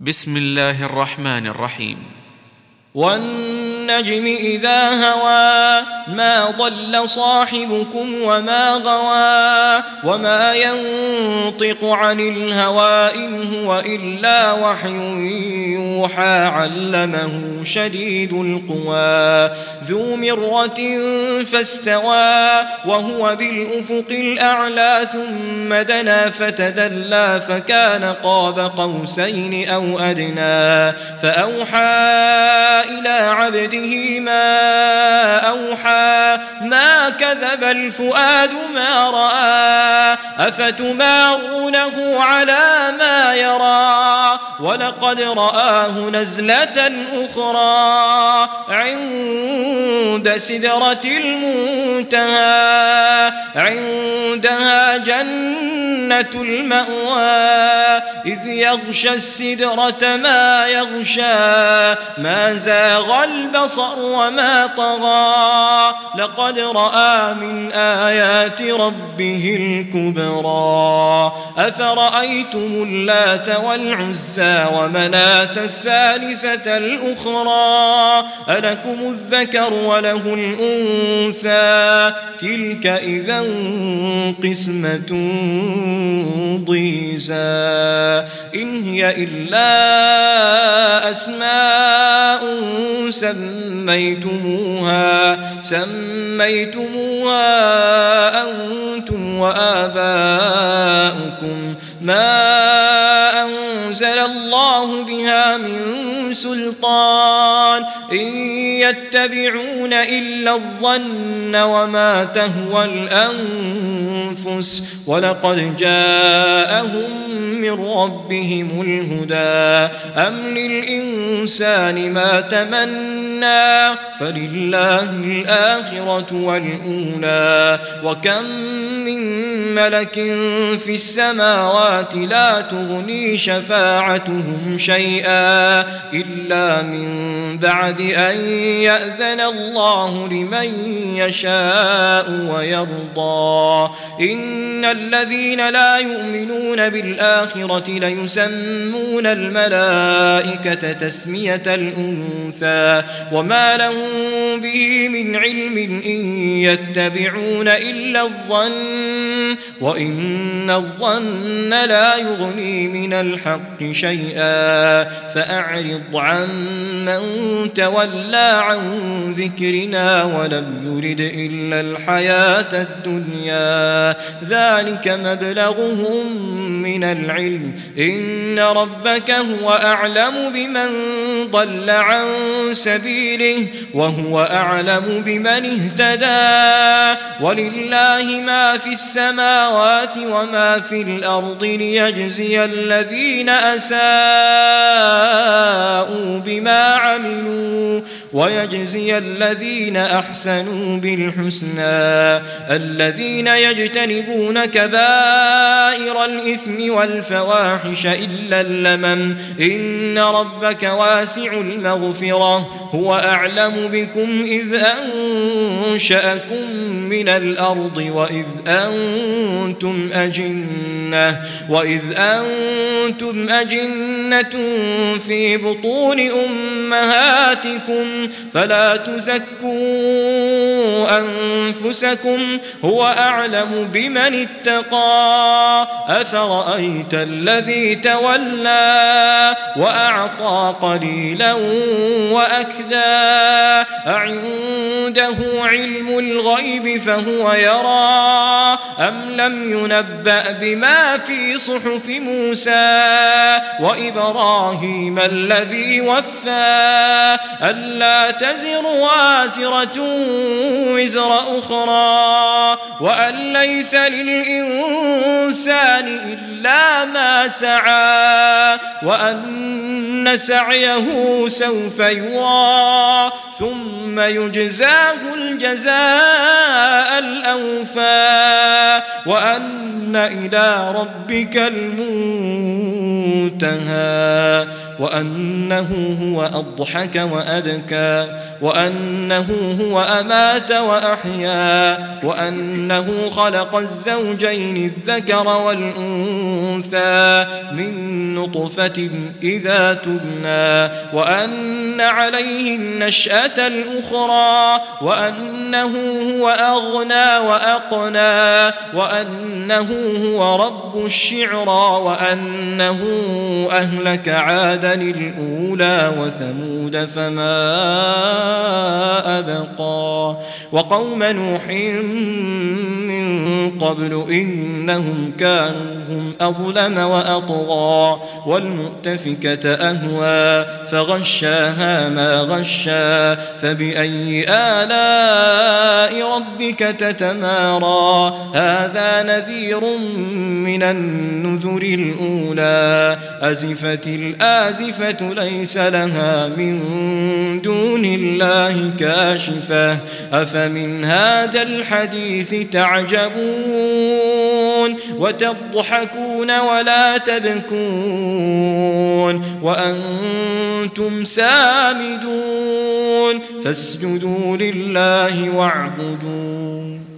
بسم الله الرحمن الرحيم. والنجم إذا هوى ما ضل صاحبكم وما غوى وما ينطق عن الهوى إن هو إلا وحي يوحى علمه شديد القوى ذو مرة فاستوى وهو بالأفق الأعلى ثم دنا فتدلى فكان قاب قوسين أو أدنى فأوحى إلى عبده ما أوحى ما كذب الفؤاد ما رأى أفتمارونه على ما يرى ولقد رآه نزلة أخرى عند سدرة المنتهى عندها جنة المأوى إذ يغشى السدرة ما يغشى ما زاغ البصر وما طغى لقد رأى من آيات ربه الكبرى أفرأيتم اللات والعزى ومناة الثالثة الأخرى ألكم الذكر وله الأنثى تلك إذا قسمة ضيزى إن هي إلا أسماء سميتموها أنتم وآباؤكم ما أنزل الله بها من سلطان إن يتبعون إلا الظن وما تهوى الأنفس ولقد جاءهم من ربهم الهدى أم للإنسان ما تمنى فلله الآخرة والأولى وكم من ملك في السماوات لا تغني شفاعتهم شيئا إلا من بعد أن يأذن الله لمن يشاء ويرضى إن الذين لا يؤمنون بالآخرة ليسمون الملائكة تسمية الأنثى وما لهم به من علم إن يتبعون إلا الظن وإن الظن لا يغني من الحق شيئا فأعرض عن من تولى عن ذكرنا ولم يرد إلا الحياة الدنيا ذلك مبلغهم من العلم إن ربك هو أعلم بمن ضل عن سبيله وهو أعلم بمن اهتدى ولله ما في السماوات وما في الأرض ليجزي الذين أساءوا بما عملوا ويجزي الذين أحسنوا بالحسنى الذين يجتنبون كبائر الإثم والفواحش إلا اللمم إن ربك واسع المغفرة هو أعلم بكم إذ أنشأكم من الأرض وإذ أنتم أجنة في بطون أمهاتكم فلا تزكوا أنفسكم هو أعلم بمن اتقى أفرأيت الذي تولى وأعطى قليلا وأكدى أعنده علم الغيب فهو يرى أم لم ينبأ بما في صحف موسى وإبراهيم الذي وفى ألا تزر وازرة وزر أخرى وأن ليس للإنسان إلا ما سعى وأن سعيه سوف يرى ثم يجزاه الجزاء الأوفى وأن إلى ربك المنتهى وأنه هو أضحك وأبكى وأنه هو أمات وأحيا وأنه خلق الزوجين الذكر والأنثى من نطفة إذا تبنى وأن عليه النشأة الأخرى وأنه هو أغنى وأقنى وأنه هو رب الشعرى وأنه أهلك عادا الأولى وثمود فما أبقى وقوم نوح من قبل إنهم كانوا هم أظلم وأطغى والمؤتفكة أهوى فغشاها ما غشى فبأي آلاء ربك تتمارى هذا نذير من النذر الأولى أزفت الآزفة ليس لها من دون الله كاشفة أفمن هذا الحديث تعجبون وتضحكون ولا تبكون وأنتم سامدون فاسجدوا لله واعبدون